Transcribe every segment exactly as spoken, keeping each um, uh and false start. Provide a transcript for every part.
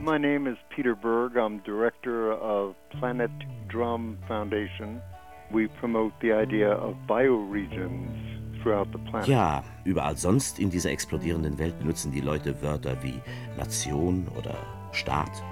My name is Peter Berg. I'm director of Planet Drum Foundation. We promote the idea of bioregions throughout the planet. Ja, überall sonst in dieser explodierenden Welt benutzen die Leute Wörter wie Nation oder Staat.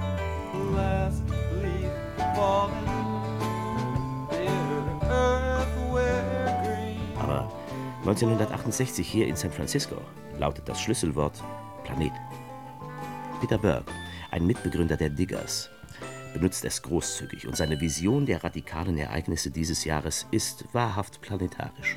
Aber neunzehnhundertachtundsechzig hier in San Francisco lautet das Schlüsselwort Planet. Peter Berg, ein Mitbegründer der Diggers, benutzt es großzügig und seine Vision der radikalen Ereignisse dieses Jahres ist wahrhaft planetarisch.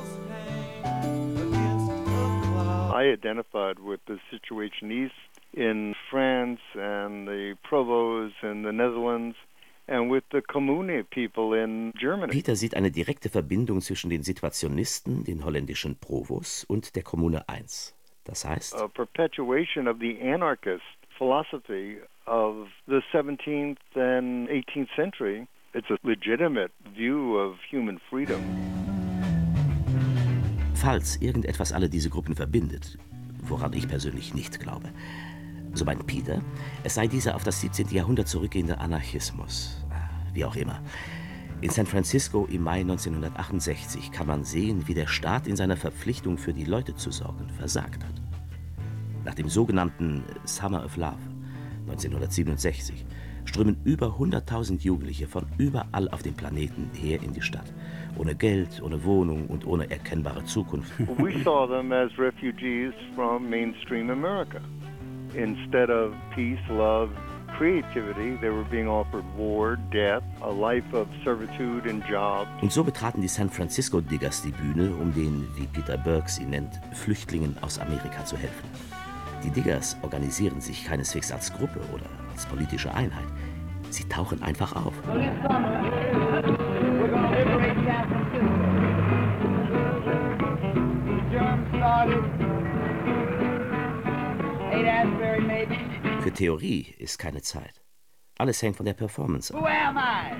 I identified with the situation east in France and the Provos in the Netherlands and with the Kommune people in Germany. Peter sieht eine direkte Verbindung zwischen den Situationisten, den holländischen Provos und der Kommune eins. Das heißt, a perpetuation of the anarchist philosophy of the seventeenth and eighteenth century. It's a legitimate view of human freedom. Falls irgendetwas alle diese Gruppen verbindet, woran ich persönlich nicht glaube, so meint Peter, es sei dieser auf das siebzehnte. Jahrhundert zurückgehende Anarchismus. Wie auch immer. In San Francisco im Mai neunzehnhundertachtundsechzig kann man sehen, wie der Staat in seiner Verpflichtung, für die Leute zu sorgen, versagt hat. Nach dem sogenannten Summer of Love neunzehnhundertsiebenundsechzig strömen über hunderttausend Jugendliche von überall auf dem Planeten her in die Stadt. Ohne Geld, ohne Wohnung und ohne erkennbare Zukunft. We saw them as refugees from mainstream America. Instead of peace, love, creativity, they were being offered war, death, a life of servitude and jobs. Und so betraten die San Francisco Diggers die Bühne, um den, wie Peter Berg sie nennt, Flüchtlingen aus Amerika zu helfen. Die Diggers organisieren sich keineswegs als Gruppe oder als politische Einheit. Sie tauchen einfach auf. Für Theorie ist keine Zeit. Alles hängt von der Performance ab. Who am I?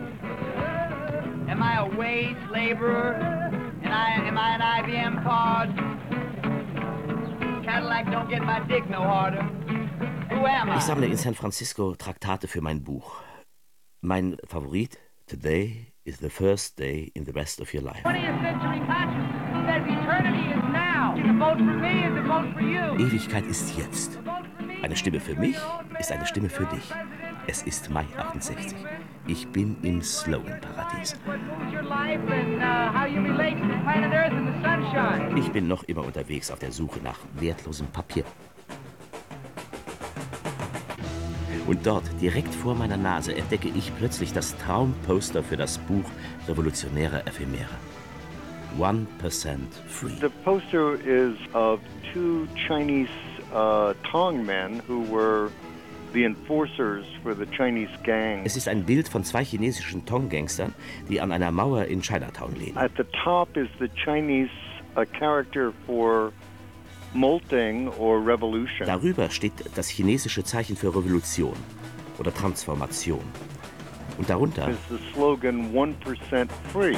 Am I a wage laborer? And I, am I an I B M card? Cadillac don't get my dick no harder. Who am I? Ich sammle in San Francisco Traktate für mein Buch. Mein Favorit, Today is the first day in the rest of your life. twentieth century consciousness says eternity is now. The vote for me is a vote for you. Ewigkeit ist jetzt. Eine Stimme für mich ist eine Stimme für dich. Es ist Mai achtundsechzig. Ich bin im Slogan-Paradies. Ich bin noch immer unterwegs auf der Suche nach wertlosem Papier. Und dort, direkt vor meiner Nase, entdecke ich plötzlich das Traumposter für das Buch Revolutionäre Ephemera. One percent Free. The poster is of two Chinese uh, Tong men who were the enforcers for the Chinese gang. Es ist ein Bild von zwei chinesischen Tong-Gangstern, die an einer Mauer in Chinatown leben. At the top is the Chinese a character for molting or revolution. Darüber steht das chinesische Zeichen für Revolution oder Transformation. Und darunter is the slogan one percent free.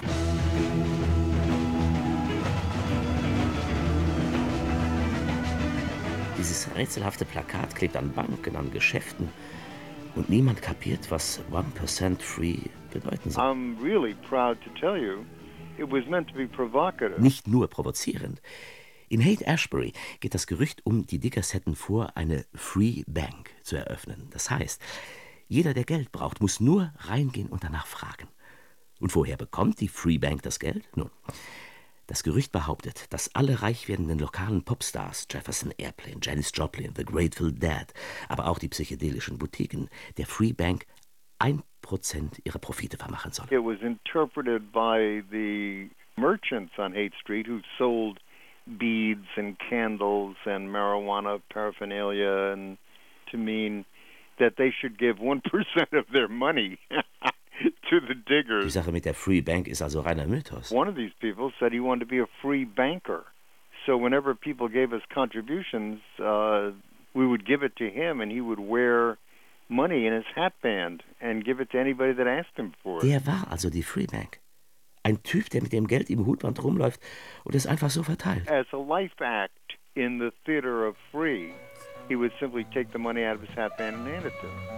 Dieses rätselhafte Plakat klebt an Banken, an Geschäften und niemand kapiert, was one percent free bedeuten soll. I'm really proud to tell you, it was meant to be provocative. Nicht nur provozierend. In Haight-Ashbury geht das Gerücht um, die Diggers hätten vor, eine Free Bank zu eröffnen. Das heißt, jeder, der Geld braucht, muss nur reingehen und danach fragen. Und woher bekommt die Free Bank das Geld? Nun, das Gerücht behauptet, dass alle reich werdenden lokalen Popstars, Jefferson Airplane, Janis Joplin, The Grateful Dead, aber auch die psychedelischen Boutiquen, der Free Bank ein Prozent ihrer Profite vermachen sollen. It was interpreted by the merchants on Haight Street who sold beads and candles and marijuana paraphernalia and to mean that they should give one percent of their money to the diggers. Die Sache mit der Free Bank ist also reiner Mythos. One of these people said he wanted to be a free banker. So whenever people gave us contributions, uh, we would give it to him and he would wear money in his hatband and give it to anybody that asked him for it. Der war also die Free Bank. Ein Typ, der mit dem Geld im Hutband rumläuft und es einfach so verteilt. As a life act in the theater of free, he would simply take the money out of his hatband and hand it to them.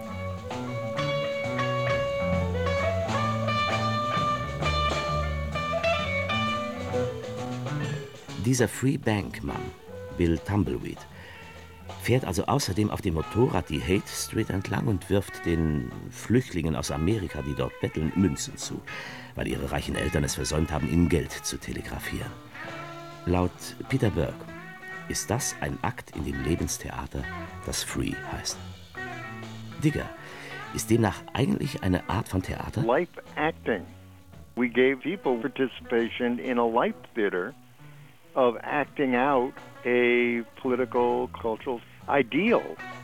Dieser Free Bank-Mann, Bill Tumbleweed, fährt also außerdem auf dem Motorrad die Haight Street entlang und wirft den Flüchtlingen aus Amerika, die dort betteln, Münzen zu, weil ihre reichen Eltern es versäumt haben, ihnen Geld zu telegrafieren. Laut Peter Burke ist das ein Akt in dem Lebenstheater, das Free heißt. Digger ist demnach eigentlich eine Art von Theater? Life acting. We gave people participation in a life theater of acting out a political, cultural ideal.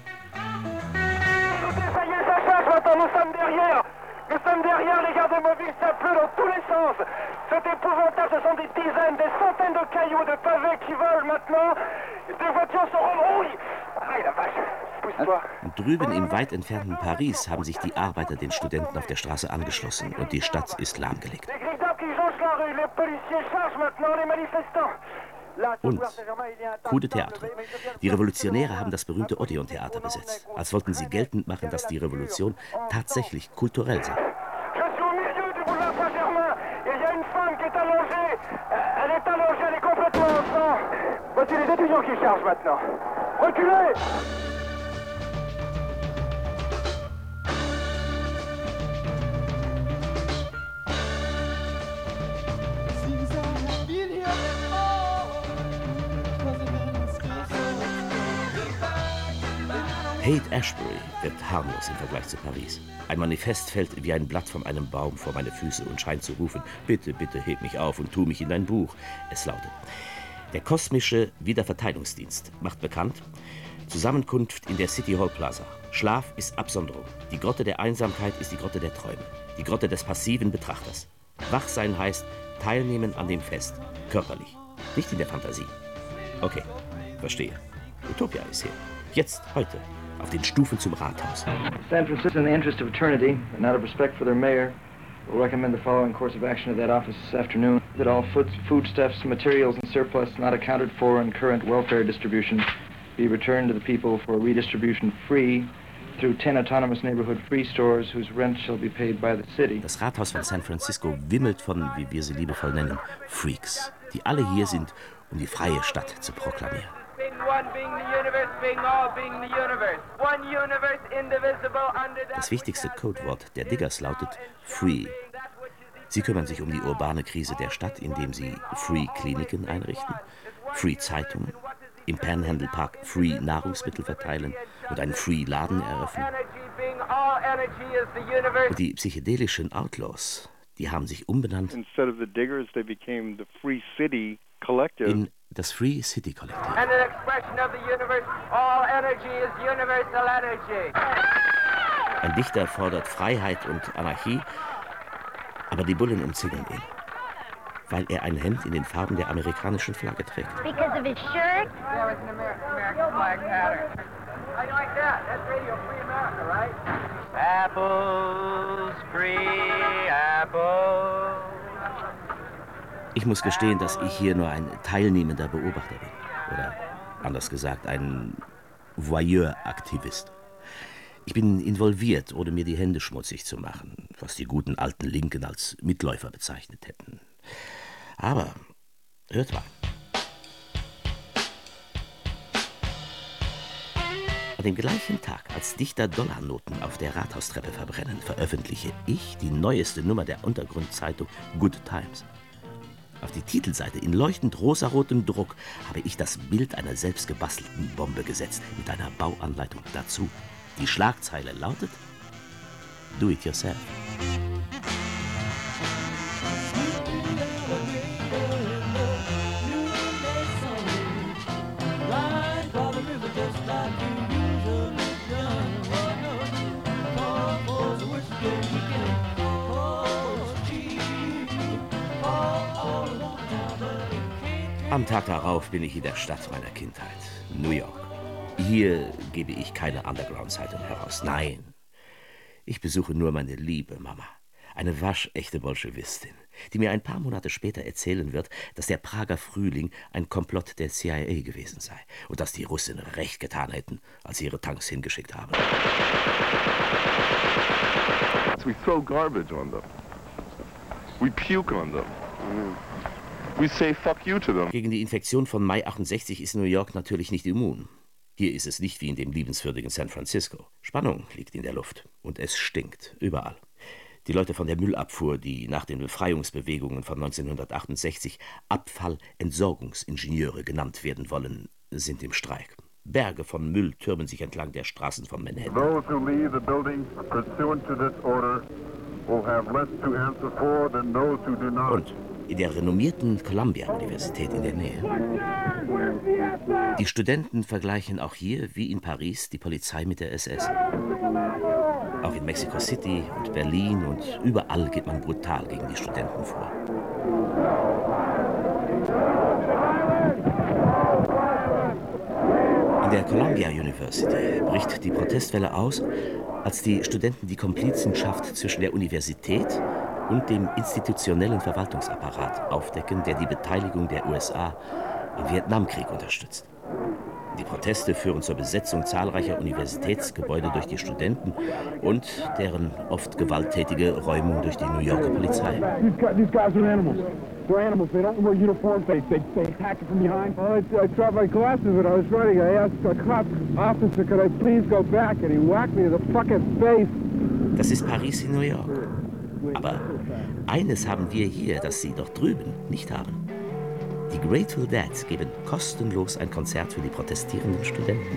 Ça y est, ça change maintenant, nous sommes derrière. Nous sommes derrière les gardes mobiles, ça pleut dans tous les sens. C'est épouvantable, ce sont des dizaines, des centaines de cailloux, de pavés qui volent maintenant. Des voitures se rebrouillent. Aïe la vache, pousse-toi. Und drüben im weit entfernten Paris haben sich die Arbeiter den Studenten auf der Straße angeschlossen und die Stadt ist lahmgelegt. Les gridards qui jonchent la rue, les policiers chargent maintenant les manifestants. Und Coup de Théâtre. Die Revolutionäre haben das berühmte Odeon-Theater besetzt, als wollten sie geltend machen, dass die Revolution tatsächlich kulturell sei. Je suis au milieu du boulevard Saint-Germain et il y a une femme qui est allongée. Elle est allongée, elle est complètement en sang. Voici les étudiants qui chargent maintenant. Reculez! Haight-Ashbury wird harmlos im Vergleich zu Paris. Ein Manifest fällt wie ein Blatt von einem Baum vor meine Füße und scheint zu rufen: Bitte, bitte, heb mich auf und tu mich in dein Buch. Es lautet: Der kosmische Wiederverteilungsdienst macht bekannt: Zusammenkunft in der City Hall Plaza. Schlaf ist Absonderung. Die Grotte der Einsamkeit ist die Grotte der Träume. Die Grotte des passiven Betrachters. Wachsein heißt teilnehmen an dem Fest. Körperlich. Nicht in der Fantasie. Okay, verstehe. Utopia ist hier. Jetzt, heute. Auf den Stufen zum Rathaus. San Francisco, in the interest of eternity, and out of respect for their mayor, will recommend the following course of action at that office this afternoon: that all food, foodstuffs, materials, and surplus not accounted for in current welfare distribution be returned to the people for redistribution free through ten autonomous neighborhood free stores whose rent shall be paid by the city. Das Rathaus von San Francisco wimmelt von, wie wir sie liebevoll nennen, Freaks, die alle hier sind, um die freie Stadt zu proklamieren. Das wichtigste Codewort der Diggers lautet Free. Sie kümmern sich um die urbane Krise der Stadt, indem sie Free-Kliniken einrichten, Free-Zeitungen, im Panhandle Park Free-Nahrungsmittel verteilen und einen Free-Laden eröffnen. Und die psychedelischen Outlaws, die haben sich umbenannt Instead of the Diggers, they became the Free City Collective. in das Free City Collective. And an expression of the universe, all energy is universal energy. Ein Dichter fordert Freiheit und Anarchie, aber die Bullen umzingeln ihn, weil er ein Hemd in den Farben der amerikanischen Flagge trägt. Because of his shirt? Yeah, it's an Amer- American flag pattern. How you like that? That's Radio Free America, right? Apples, free apples. Ich muss gestehen, dass ich hier nur ein teilnehmender Beobachter bin. Oder anders gesagt, ein Voyeur-Aktivist. Ich bin involviert, ohne mir die Hände schmutzig zu machen, was die guten alten Linken als Mitläufer bezeichnet hätten. Aber, hört mal. An dem gleichen Tag, als Dichter Dollarnoten auf der Rathaustreppe verbrennen, veröffentliche ich die neueste Nummer der Untergrundzeitung Good Times. Auf die Titelseite in leuchtend rosarotem Druck habe ich das Bild einer selbstgebastelten Bombe gesetzt, mit einer Bauanleitung dazu. Die Schlagzeile lautet: Do it yourself. Am Tag darauf bin ich in der Stadt meiner Kindheit, New York. Hier gebe ich keine Underground-Zeitung heraus. Nein, ich besuche nur meine liebe Mama, eine waschechte Bolschewistin, die mir ein paar Monate später erzählen wird, dass der Prager Frühling ein Komplott der C I A gewesen sei und dass die Russen recht getan hätten, als sie ihre Tanks hingeschickt haben. We throw garbage on them. We puke on them. We say fuck you to them. Gegen die Infektion von Mai achtundsechzig ist New York natürlich nicht immun. Hier ist es nicht wie in dem liebenswürdigen San Francisco. Spannung liegt in der Luft und es stinkt überall. Die Leute von der Müllabfuhr, die nach den Befreiungsbewegungen von neunzehnhundertachtundsechzig Abfallentsorgungsingenieure genannt werden wollen, sind im Streik. Berge von Müll türmen sich entlang der Straßen von Manhattan. Those who leave the building pursuant to this order will have less to answer for than those who do not. Und in der renommierten Columbia-Universität in der Nähe. Die Studenten vergleichen auch hier, wie in Paris, die Polizei mit der S S. Auch in Mexico City und Berlin und überall geht man brutal gegen die Studenten vor. In der Columbia University bricht die Protestwelle aus, als die Studenten die Komplizenschaft zwischen der Universität und dem institutionellen Verwaltungsapparat aufdecken, der die Beteiligung der U S A im Vietnamkrieg unterstützt. Die Proteste führen zur Besetzung zahlreicher Universitätsgebäude durch die Studenten und deren oft gewalttätige Räumung durch die New Yorker Polizei. These guys are animals. They're animals. They don't wear uniforms. They, they, they attack it from behind. Well, I, I dropped my glasses when I was running. I asked a cop officer, could I please go back? And he whacked me in the fucking face. Das ist Paris in New York. Aber eines haben wir hier, das Sie dort drüben nicht haben. Die Grateful Dead geben kostenlos ein Konzert für die protestierenden Studenten.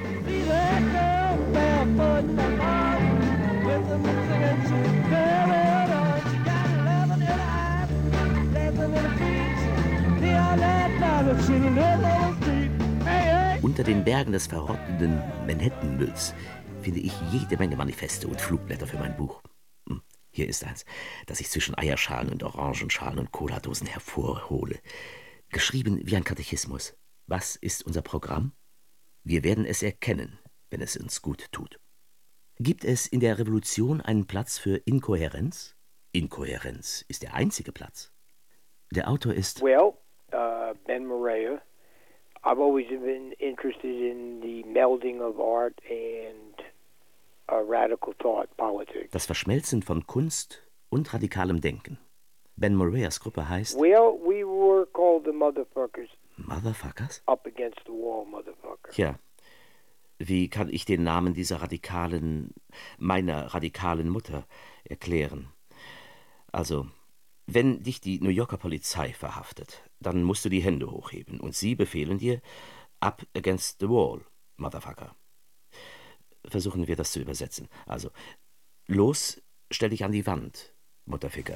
Unter den Bergen des verrottenden Manhattan-Mülls finde ich jede Menge Manifeste und Flugblätter für mein Buch. Hier ist eins, das ich zwischen Eierschalen und Orangenschalen und Cola-Dosen hervorhole. Geschrieben wie ein Katechismus. Was ist unser Programm? Wir werden es erkennen, wenn es uns gut tut. Gibt es in der Revolution einen Platz für Inkohärenz? Inkohärenz ist der einzige Platz. Der Autor ist... Well, uh, Ben Morea. I've always been interested in the melding of art and uh, radical thought, politics. Das Verschmelzen von Kunst und radikalem Denken. Ben Moreas Gruppe heißt... Well, we were called the Motherfuckers. Motherfuckers? Up against the wall, Motherfucker. Ja. Wie kann ich den Namen dieser radikalen, meiner radikalen Mutter erklären? Also, wenn dich die New Yorker Polizei verhaftet, dann musst du die Hände hochheben und sie befehlen dir, up against the wall, Motherfucker. Versuchen wir das zu übersetzen. Also, los, stell dich an die Wand, Mutterficker.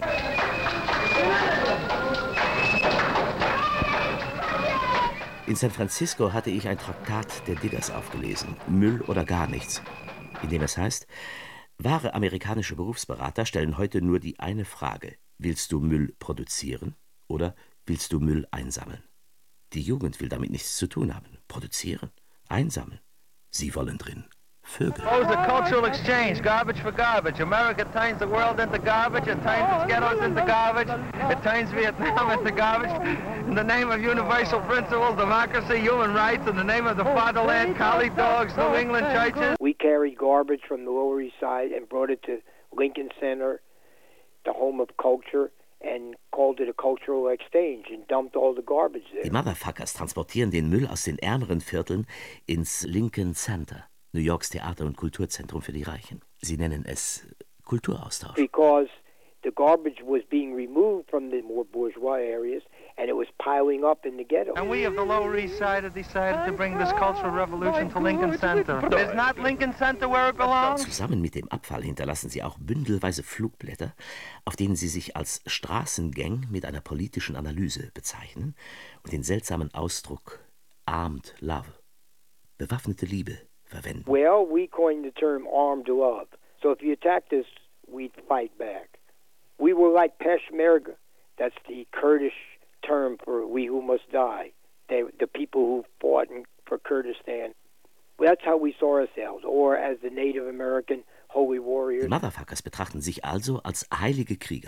In San Francisco hatte ich ein Traktat der Diggers aufgelesen, Müll oder gar nichts, in dem es heißt, wahre amerikanische Berufsberater stellen heute nur die eine Frage, willst du Müll produzieren oder willst du Müll einsammeln? Die Jugend will damit nichts zu tun haben. Produzieren, einsammeln. Sie wollen drin Vögel. Oh, the cultural exchange, garbage for garbage. America turns the world into garbage, it turns its ghettos into garbage, it turns Vietnam into garbage. In the name of universal principles, democracy, human rights, in the name of the fatherland, collie dogs, New England churches. We carried garbage from the Lower East Side and brought it to Lincoln Center, the home of culture, and called it a cultural exchange and dumped all the garbage there. Die Motherfuckers transportieren den Müll aus den ärmeren Vierteln ins Lincoln Center, New Yorks Theater- und Kulturzentrum für die Reichen. Sie nennen es Kulturaustausch. Because the garbage was being removed from the more bourgeois areas and it was piling up in the ghetto. And we of the Lower East Side have decided to bring this cultural revolution to Lincoln Center. Is not Lincoln Center where it belongs? Zusammen mit dem Abfall hinterlassen sie auch bündelweise Flugblätter, auf denen sie sich als Straßengang mit einer politischen Analyse bezeichnen und den seltsamen Ausdruck Armed Love, bewaffnete Liebe, verwenden. Well, we coined the term armed love. So if you attacked us, we'd fight back. We were like Peshmerga. That's the Kurdish term for we who must die. They, the people who fought in, for Kurdistan. That's how we saw ourselves, or as the Native American holy warriors. Die Motherfuckers betrachten sich also als heilige Krieger,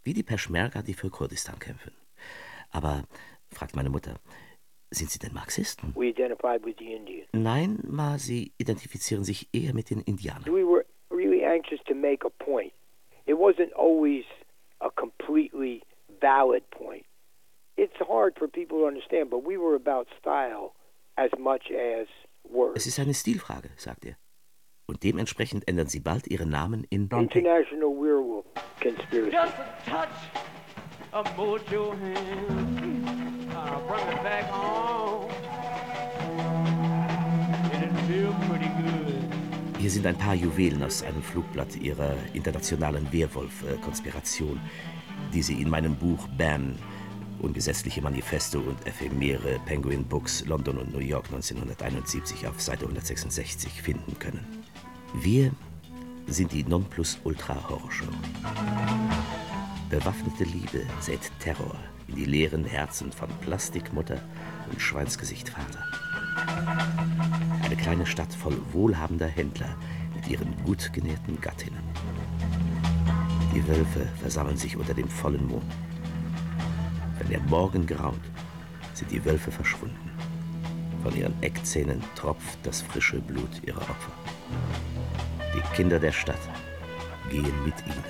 wie die Peschmerga, die für Kurdistan kämpfen. Aber, fragt meine Mutter, sind Sie denn Marxisten? We identified with the Indians. Nein, Ma, Sie identifizieren sich eher mit den Indianern. We were really anxious to make a point. It wasn't always a completely valid point. It's hard for people to understand, but we were about style as much as words. Es ist eine Stilfrage, sagt er. Und dementsprechend ändern Sie bald Ihren Namen in International Werewolf Conspiracy. Just a touch of mojo hand, I'll bring it back home. It'll feel pretty good. Hier sind ein paar Juwelen aus einem Flugblatt Ihrer internationalen Werwolf-Konspiration, die Sie in meinem Buch Ban, Ungesetzliche Manifeste und Ephemere, Penguin Books, London und New York neunzehnhunderteinundsiebzig auf Seite hundertsechsundsechzig finden können. Wir sind die Nonplusultra-Horrorshow. Bewaffnete Liebe sät Terror in die leeren Herzen von Plastikmutter und Schweinsgesicht Vater. Eine kleine Stadt voll wohlhabender Händler mit ihren gut genährten Gattinnen. Die Wölfe versammeln sich unter dem vollen Mond. Wenn der Morgen graut, sind die Wölfe verschwunden. Von ihren Eckzähnen tropft das frische Blut ihrer Opfer. Die Kinder der Stadt gehen mit ihnen.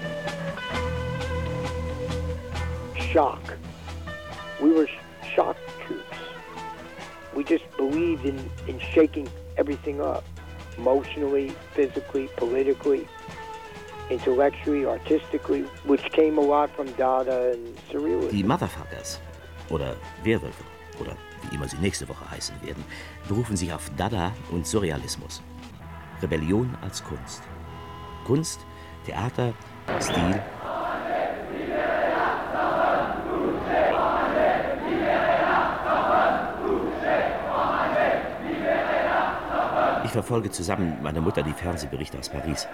Shock. We were shock troops. We just believed in, in shaking everything up. Emotionally, physically, politically, intellectually, artistically, which came a lot from Dada and Surrealism. Die Motherfuckers, oder Werwölfe, oder wie immer sie nächste Woche heißen werden, berufen sich auf Dada und Surrealismus. Rebellion als Kunst. Kunst, Theater, Stil. Ich verfolge zusammen mit meiner Mutter die Fernsehberichte aus Paris.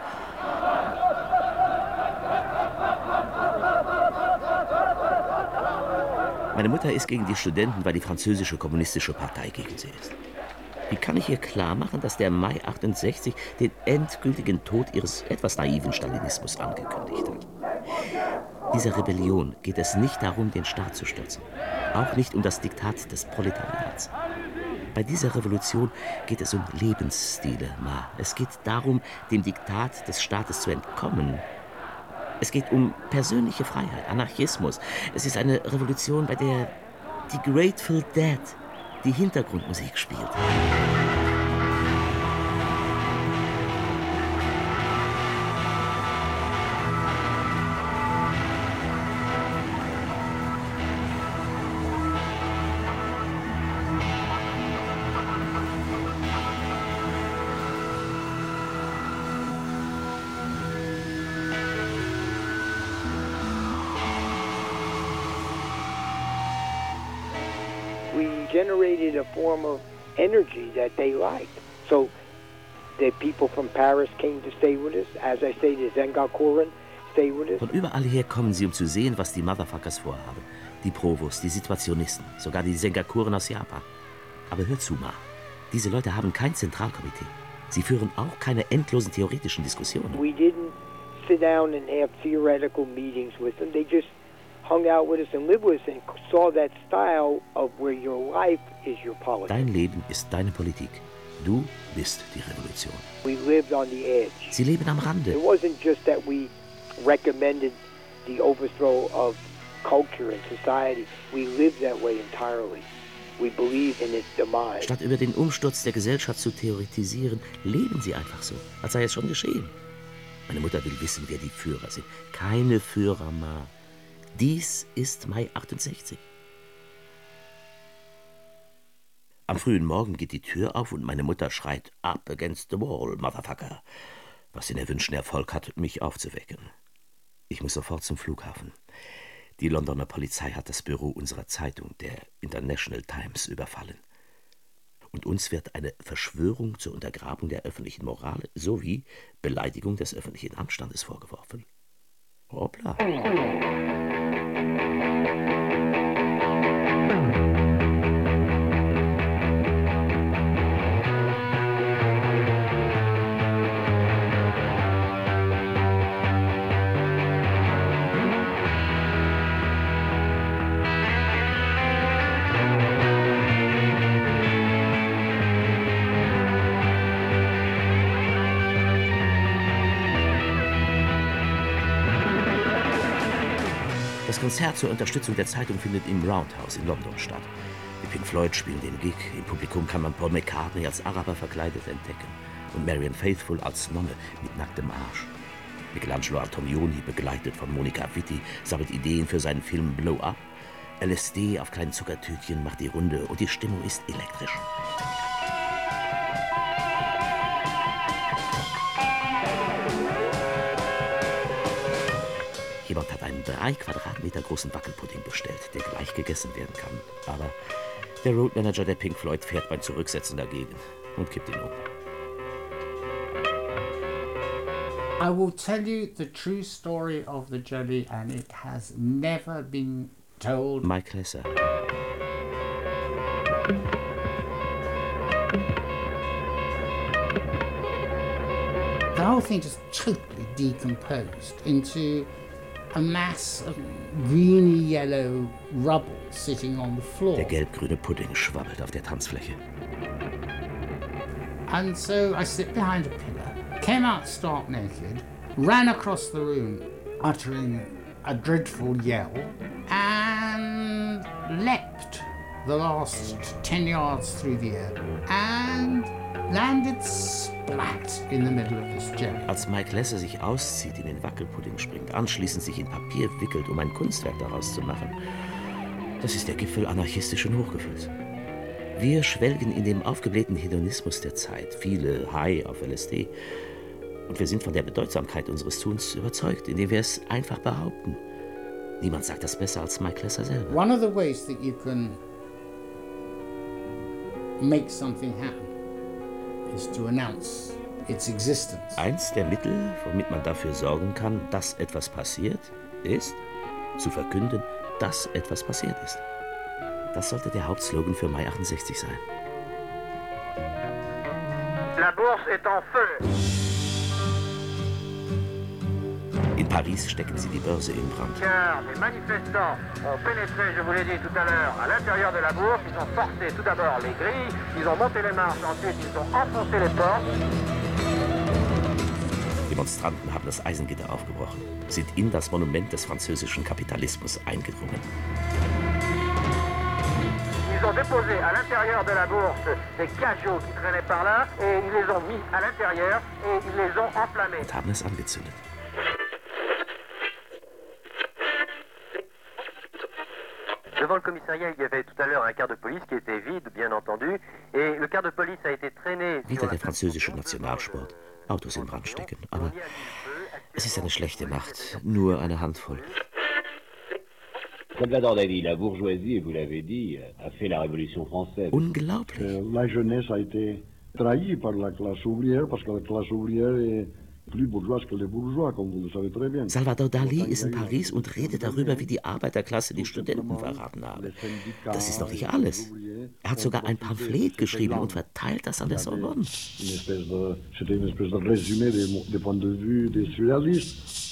Meine Mutter ist gegen die Studenten, weil die französische kommunistische Partei gegen sie ist. Wie kann ich ihr klar machen, dass der Mai achtundsechzig den endgültigen Tod ihres etwas naiven Stalinismus angekündigt hat? Dieser Rebellion geht es nicht darum, den Staat zu stürzen. Auch nicht um das Diktat des Proletariats. Bei dieser Revolution geht es um Lebensstile, Ma. Es geht darum, dem Diktat des Staates zu entkommen. Es geht um persönliche Freiheit, Anarchismus. Es ist eine Revolution, bei der die Grateful Dead die Hintergrundmusik spielt. Generated a form of energy that they liked. So the people from Paris came to stay with us. As I say, the Sengakuren stay with us. Von überall her kommen sie, um zu sehen, was die Motherfuckers vorhaben. Die Provos, die Situationisten, sogar die Sengakuren aus Japan. Aber hör zu, Ma. Diese Leute haben kein Zentralkomitee. Sie führen auch keine endlosen theoretischen Diskussionen. We didn't sit down and have theoretical meetings with them. They just hung out with us and lived with us and saw that style of where your life is your politics. Dein Leben ist deine Politik. Du bist die Revolution. We lived on the edge. Sie leben am Rande. It wasn't just that we recommended the overthrow of culture and society. We lived that way entirely. We believed in its demise. Statt über den Umsturz der Gesellschaft zu theoretisieren, leben sie einfach so, als sei es schon geschehen. Meine Mutter will wissen, wer die Führer sind. Keine Führer, Ma. Dies ist Mai achtundsechzig. Am frühen Morgen geht die Tür auf und meine Mutter schreit "Up against the wall, Motherfucker", was den erwünschten Erfolg hat, mich aufzuwecken. Ich muss sofort zum Flughafen. Die Londoner Polizei hat das Büro unserer Zeitung, der International Times, überfallen. Und uns wird eine Verschwörung zur Untergrabung der öffentlichen Moral sowie Beleidigung des öffentlichen Anstandes vorgeworfen. Hoppla. Das Konzert zur Unterstützung der Zeitung findet im Roundhouse in London statt. Die Pink Floyd spielen den Gig. Im Publikum kann man Paul McCartney als Araber verkleidet entdecken und Marianne Faithfull als Nonne mit nacktem Arsch. Michelangelo Antonioni, begleitet von Monica Vitti, sammelt Ideen für seinen Film Blow Up. L S D auf kleinen Zuckertütchen macht die Runde und die Stimmung ist elektrisch. Jemand hat einen drei Quadratmeter großen Wackelpudding bestellt, der gleich gegessen werden kann. Aber der Roadmanager der Pink Floyd fährt beim Zurücksetzen dagegen und kippt ihn um. I will tell you the true story of the jelly, and it has never been told. Mike Lesser. The whole thing just totally decomposed into a mass of greeny yellow rubble sitting on the floor. Der gelb-grüne Pudding schwabbelt auf der Tanzfläche. And so I slipped behind a pillar, came out stark naked, ran across the room, uttering a dreadful yell, and leapt the last ten yards through the air and landed splat in the middle of this jelly. Als Mike Lesser sich auszieht, in den Wackelpudding springt, anschließend sich in Papier wickelt, um ein Kunstwerk daraus zu machen, das ist der Gipfel anarchistischen Hochgefühls. Wir schwelgen in dem aufgeblähten Hedonismus der Zeit, viele high auf L S D. Und wir sind von der Bedeutsamkeit unseres Tuns überzeugt, indem wir es einfach behaupten. Niemand sagt das besser als Mike Lesser selber. One of the ways that you can make something happen is to announce its existence. Eins der Mittel, womit man dafür sorgen kann, dass etwas passiert, ist, zu verkünden, dass etwas passiert ist. Das sollte der Hauptslogan für Mai achtundsechzig sein. La bourse est en feu. In Paris stecken sie die Börse in Brand. Car les manifestants ont pénétré, je vous l'ai dit tout à l'heure, à l'intérieur de la bourse. Ils ont forcé tout d'abord les grilles, ils ont monté les marches, ensuite ils ont enfoncé les portes. Demonstranten haben das Eisengitter aufgebrochen, sind in das Monument des französischen Kapitalismus eingedrungen. Ils ont déposé à l'intérieur de la bourse des cajots qui traînaient par là et ils les ont mis à l'intérieur et ils les ont enflammés. Und haben es angezündet. Devant le commissariat, il y avait tout à l'heure un quart de police qui était vide, bien entendu, et le quart de police a été traîné. Wieder der französische Nationalsport. Autos in Brand stecken. Aber es ist eine schlechte Nacht. Nur eine Handvoll. Salvador Dali, la bourgeoisie, vous l'avez dit, a fait la Révolution française. Unglaublich. La jeunesse a été trahie par la classe ouvrière, parce que la classe ouvrière est plus bourgeoise que les bourgeois, comme vous le savez très bien. Salvador Dali ist in Paris und redet darüber, wie die Arbeiterklasse die Studenten verraten habe. Das ist noch nicht alles. Er hat sogar ein Pamphlet geschrieben und verteilt das an der Sorbonne. C'était une espèce de résumé des, des points de vue des surréalistes.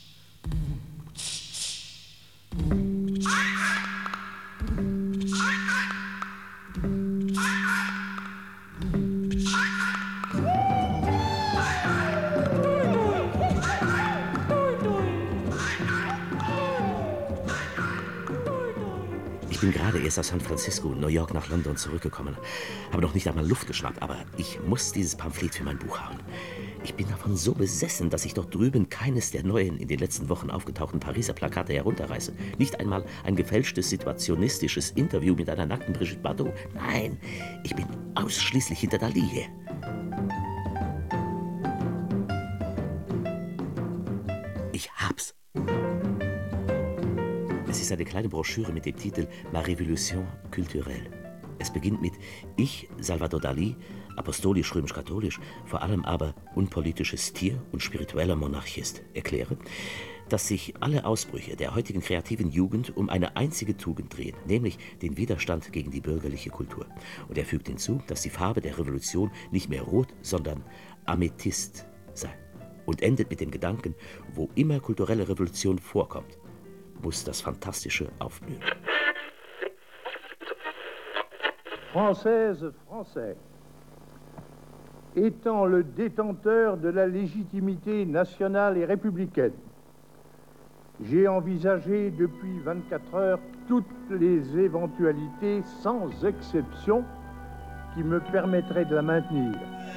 Ich bin gerade erst aus San Francisco, New York nach London zurückgekommen. Habe noch nicht einmal Luft geschnappt, aber ich muss dieses Pamphlet für mein Buch haben. Ich bin davon so besessen, dass ich dort drüben keines der neuen, in den letzten Wochen aufgetauchten Pariser Plakate herunterreiße. Nicht einmal ein gefälschtes, situationistisches Interview mit einer nackten Brigitte Bardot. Nein, ich bin ausschließlich hinter Dali her. Ich hab's. Es ist eine kleine Broschüre mit dem Titel Ma Révolution culturelle. Es beginnt mit Ich, Salvador Dali, apostolisch römisch-katholisch, vor allem aber unpolitisches Tier und spiritueller Monarchist, erkläre, dass sich alle Ausbrüche der heutigen kreativen Jugend um eine einzige Tugend drehen, nämlich den Widerstand gegen die bürgerliche Kultur. Und er fügt hinzu, dass die Farbe der Revolution nicht mehr rot, sondern Amethyst sei. Und endet mit dem Gedanken, wo immer kulturelle Revolution vorkommt, muss das Fantastische aufblühen. Française, Français, étant le détenteur de la légitimité nationale et républicaine, J'ai envisagé depuis vingt-quatre heures toutes les éventualités sans exception qui me permettraient de la maintenir.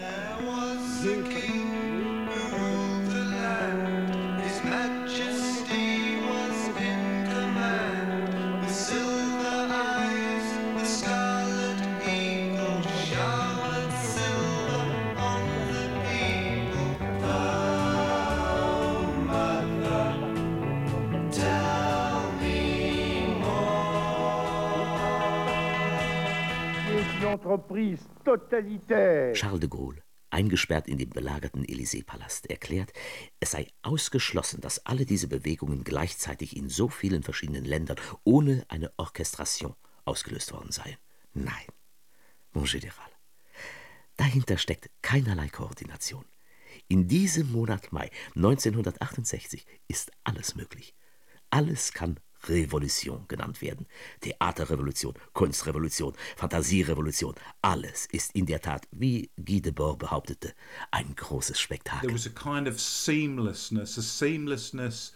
Entreprise totalitaire. Charles de Gaulle, eingesperrt in dem belagerten Élysée-Palast, erklärt, es sei ausgeschlossen, dass alle diese Bewegungen gleichzeitig in so vielen verschiedenen Ländern ohne eine Orchestration ausgelöst worden seien. Nein, mon général, dahinter steckt keinerlei Koordination. In diesem Monat Mai neunzehnhundertachtundsechzig ist alles möglich. Alles kann Revolution genannt werden. Theaterrevolution, Kunstrevolution, Fantasierevolution, alles ist in der Tat, wie Guy Debord behauptete, ein großes Spektakel. There was a kind of seamlessness, a seamlessness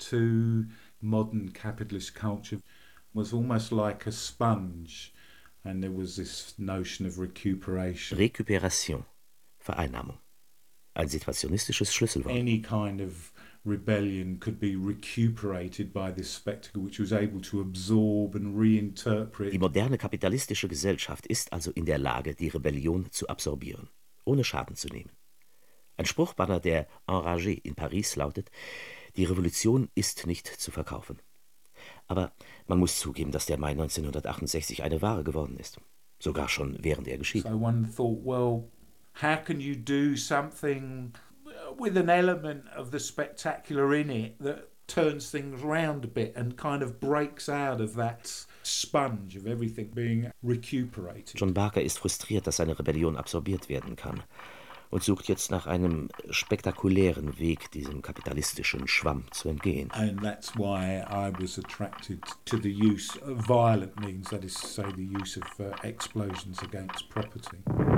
to modern capitalist culture. It was almost like a sponge, and there was this notion of recuperation. Rekuperation, Vereinnahmung. Ein situationistisches Schlüsselwort. Any kind of rebellion could be recuperated by this spectacle, which was able to absorb and reinterpret. Die moderne kapitalistische Gesellschaft ist also in der Lage, die Rebellion zu absorbieren, ohne Schaden zu nehmen. Ein Spruchbanner der Enragés in Paris lautet: Die Revolution ist nicht zu verkaufen. Aber man muss zugeben, dass der Mai neunzehnhundertachtundsechzig eine Ware geworden ist. Sogar schon während er geschieht. So one thought, well, how can you do something with an element of the spectacular in it that turns things round a bit and kind of breaks out of that sponge of everything being recuperated. John Barker ist frustriert, dass seine Rebellion absorbiert werden kann und sucht jetzt nach einem spektakulären Weg, diesem kapitalistischen Schwamm zu entgehen. And that's why I was attracted to the use of violent means, that is to say the use of uh, explosions against property.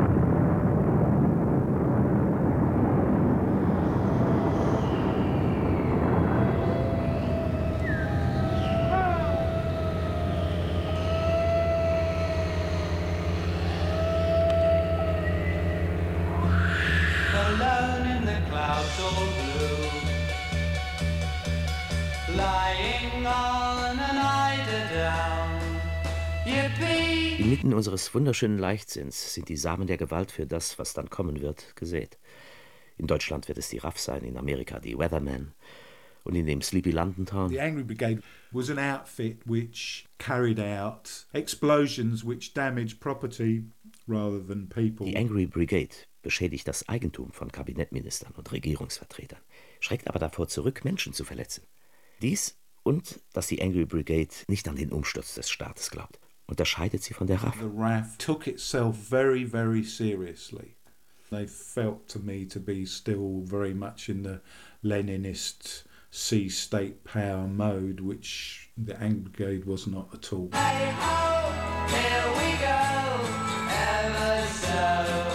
Inmitten unseres wunderschönen Leichtsinns sind die Samen der Gewalt für das, was dann kommen wird, gesät. In Deutschland wird es die R A F sein, in Amerika die Weathermen und in dem Sleepy London Town. The Angry Brigade was an outfit which carried out explosions which damaged property rather than people. Die Angry Brigade beschädigt das Eigentum von Kabinettministern und Regierungsvertretern, schreckt aber davor zurück, Menschen zu verletzen. Dies und dass die Angry Brigade nicht an den Umsturz des Staates glaubt, unterscheidet sie von der R A F. The R A F took itself very, very seriously. They felt to me to be still very much in the Leninist see state power mode, which the Angry Brigade was not at all. Hey ho, here we go, ever so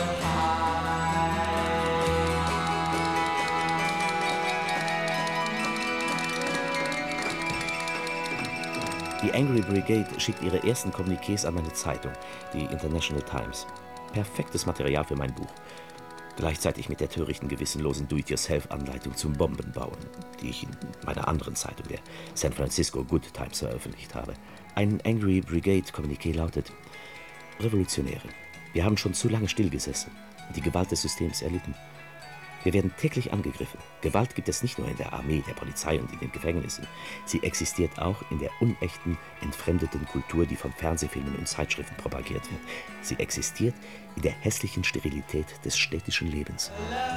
Die Angry Brigade schickt ihre ersten Kommuniqués an meine Zeitung, die International Times. Perfektes Material für mein Buch. Gleichzeitig mit der törichten, gewissenlosen Do-it-yourself-Anleitung zum Bombenbauen, die ich in meiner anderen Zeitung, der San Francisco Good Times, veröffentlicht habe. Ein Angry Brigade-Kommuniqué lautet: Revolutionäre, wir haben schon zu lange stillgesessen und die Gewalt des Systems erlitten. Wir werden täglich angegriffen. Gewalt gibt es nicht nur in der Armee, der Polizei und in den Gefängnissen. Sie existiert auch in der unechten, entfremdeten Kultur, die von Fernsehfilmen und Zeitschriften propagiert wird. Sie existiert in der hässlichen Sterilität des städtischen Lebens.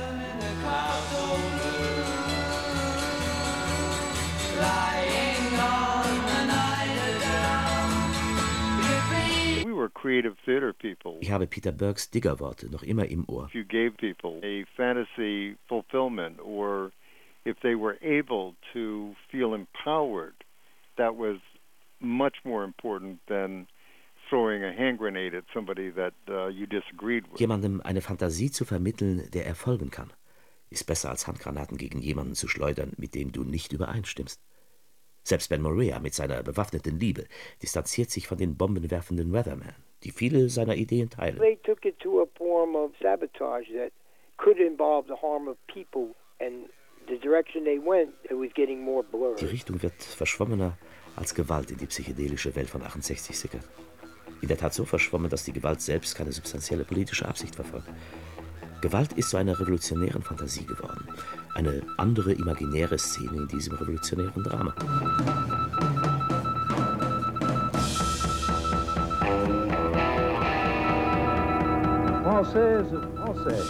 Creative theater people. Ich habe Peter Burks Diggerworte noch immer im Ohr. If you gave people a fantasy fulfillment, or if they were able to feel empowered, that was much more important than throwing a hand grenade at somebody that uh, you disagreed with. Jemandem eine Fantasie zu vermitteln, der erfolgen kann, ist besser als Handgranaten gegen jemanden zu schleudern, mit dem du nicht übereinstimmst. Selbst Ben Morea mit seiner bewaffneten Liebe distanziert sich von den bombenwerfenden Weathermen, die viele seiner Ideen teilen. They took it to a form of sabotage that could involve the harm of people, and the direction they went, it was getting more blurred. Die Richtung wird verschwommener, als Gewalt in die psychedelische Welt von achtundsechzig sickert. In der Tat so verschwommen, dass die Gewalt selbst keine substanzielle politische Absicht verfolgt. Gewalt ist zu einer revolutionären Fantasie geworden. Eine andere imaginäre Szene in diesem revolutionären Drama. Française, Français.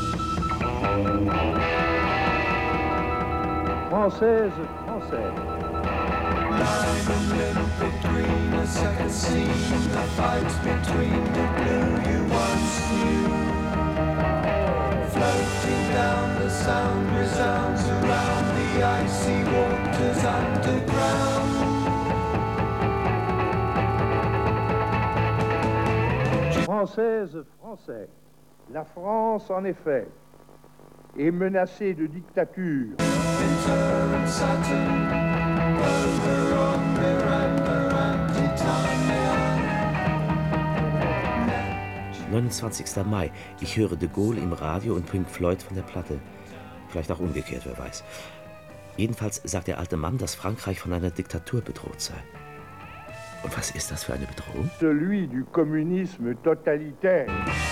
Française, Français. Diamond limpid green, a second scene, the fight between the blue you once knew. Floating down, the sound resounds around the icy waters underground. Française, Français. La France, en effet, est menacée de dictature. Winter and Saturn. neunundzwanzigster Mai. Ich höre de Gaulle im Radio und Pink Floyd von der Platte. Vielleicht auch umgekehrt, wer weiß. Jedenfalls sagt der alte Mann, dass Frankreich von einer Diktatur bedroht sei. Und was ist das für eine Bedrohung? Celui du communisme totalitaire.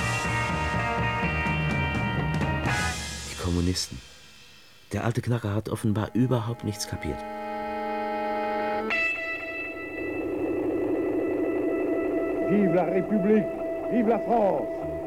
Die Kommunisten. Der alte Knacker hat offenbar überhaupt nichts kapiert. Vive la République, vive la France.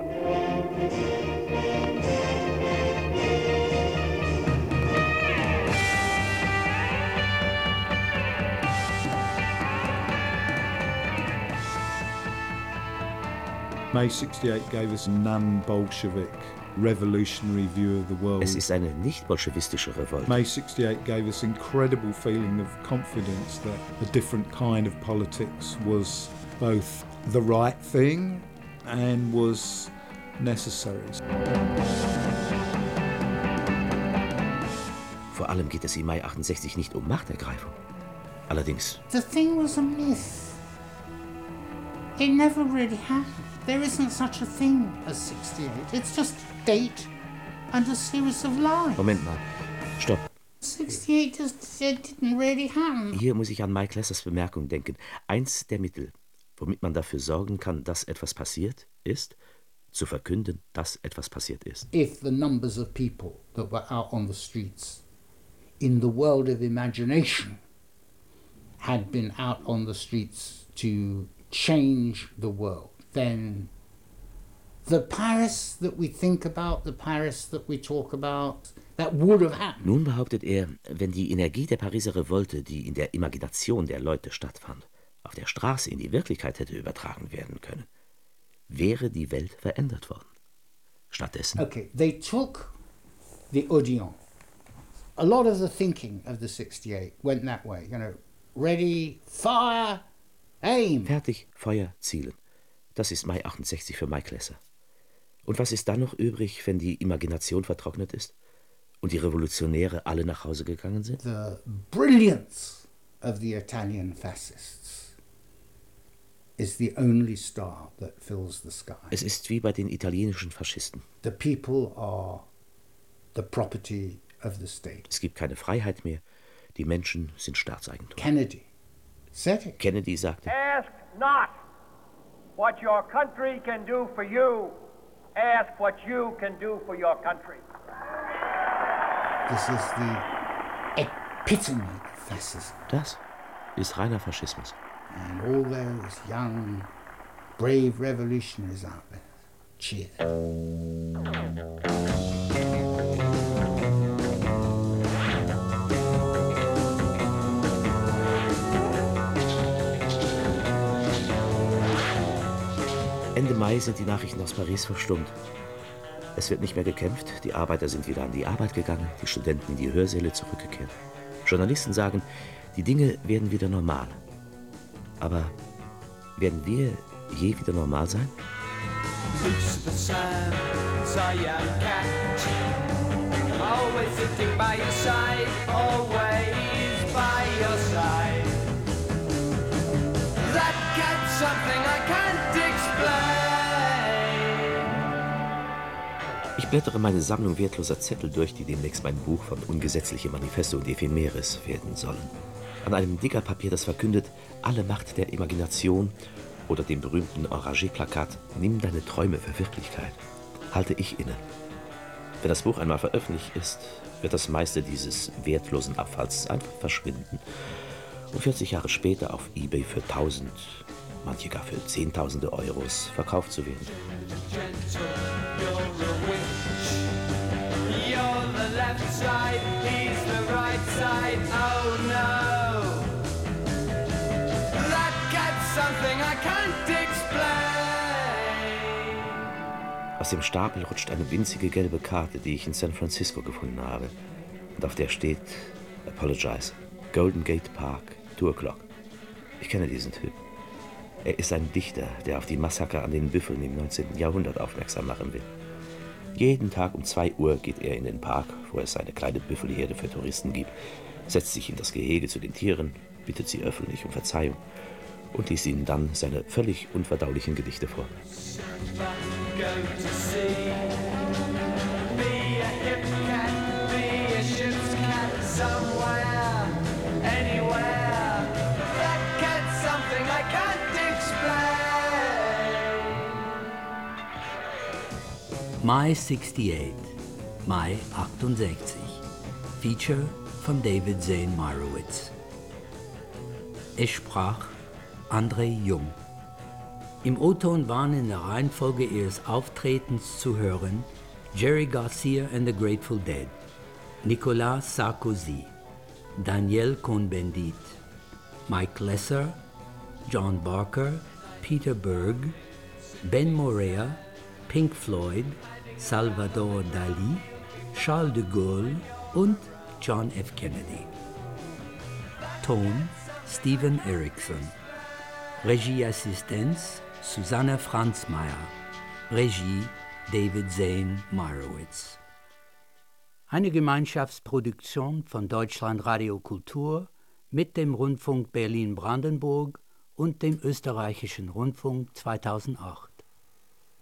May sixty-eight gave us a non-Bolshevik revolutionary view of the world. Es ist eine nicht-bolschewistische Revolte. May sixty-eight gave us incredible feeling of confidence that a different kind of politics was both the right thing and was necessary. Vor allem geht es im Mai achtundsechzig nicht um Machtergreifung. Allerdings. The thing was a myth. It never really happened. There isn't such a thing as sixty-eight. It's just a date and a series of lies. Moment mal. Stopp. sixty-eight just it didn't really happen. Hier muss ich an Mike Lessers Bemerkung denken. Eins der Mittel, womit man dafür sorgen kann, dass etwas passiert, ist, zu verkünden, dass etwas passiert ist. If the numbers of people that were out on the streets in the world of imagination had been out on the streets to change the world, then the Paris that we think about, the Paris that we talk about, that would have happened. Nun behauptet er, wenn die Energie der Pariser Revolte, die in der Imagination der Leute stattfand, auf der Straße in die Wirklichkeit hätte übertragen werden können, wäre die Welt verändert worden. Stattdessen. Okay, they took the Odeon. A lot of the thinking of the sixty-eight went that way. You know, ready, fire, aim. Fertig, Feuer, zielen. Das ist Mai achtundsechzig für Mike Lesser. Und was ist dann noch übrig, wenn die Imagination vertrocknet ist und die Revolutionäre alle nach Hause gegangen sind? The brilliance of the Italian fascists is the only star that fills the sky. Es ist wie bei den italienischen Faschisten. The people are the property of the state. Es gibt keine Freiheit mehr. Die Menschen sind Staatseigentum. Kennedy said it. Kennedy sagte: Ask not what your country can do for you. Ask what you can do for your country. This is the epitome of fascism. Das ist reiner Faschismus. And all those young, brave revolutionaries out there cheer. Ende Mai sind die Nachrichten aus Paris verstummt. Es wird nicht mehr gekämpft, die Arbeiter sind wieder an die Arbeit gegangen, die Studenten in die Hörsäle zurückgekehrt. Journalisten sagen, die Dinge werden wieder normal. Aber werden wir je wieder normal sein? Always sitting by your side, always by your side. blättere meine Sammlung wertloser Zettel durch, die demnächst mein Buch von Ungesetzliche Manifeste und Ephemeris werden sollen. An einem Dickerpapier, das verkündet, alle Macht der Imagination, oder dem berühmten Enragé-Plakat, nimm deine Träume für Wirklichkeit, halte ich inne. Wenn das Buch einmal veröffentlicht ist, wird das meiste dieses wertlosen Abfalls einfach verschwinden und vierzig Jahre später auf eBay für tausend, manche gar für zehntausende Euros verkauft zu werden. Aus dem Stapel rutscht eine winzige gelbe Karte, die ich in San Francisco gefunden habe. Und auf der steht, Apologize, Golden Gate Park, two o'clock. Ich kenne diesen Typ. Er ist ein Dichter, der auf die Massaker an den Büffeln im neunzehnten Jahrhundert aufmerksam machen will. Jeden Tag um zwei Uhr geht er in den Park, wo es eine kleine Büffelherde für Touristen gibt, setzt sich in das Gehege zu den Tieren, bittet sie öffentlich um Verzeihung und liest ihnen dann seine völlig unverdaulichen Gedichte vor. Mai sixty-eight, Mai achtundsechzig. Feature von David Zane Meyerowitz. Es sprach André Jung. Im O-Ton waren in der Reihenfolge ihres Auftretens zu hören Jerry Garcia and the Grateful Dead, Nicolas Sarkozy, Daniel Cohn-Bendit, Mike Lesser, John Barker, Peter Berg, Ben Morea, Pink Floyd, Salvador Dali, Charles de Gaulle und John F. Kennedy. Ton Steven Erickson. Regieassistenz Susanne Franzmeier. Regie David Zane Meyerowitz. Eine Gemeinschaftsproduktion von Deutschlandradio Kultur mit dem Rundfunk Berlin-Brandenburg und dem Österreichischen Rundfunk zweitausendacht.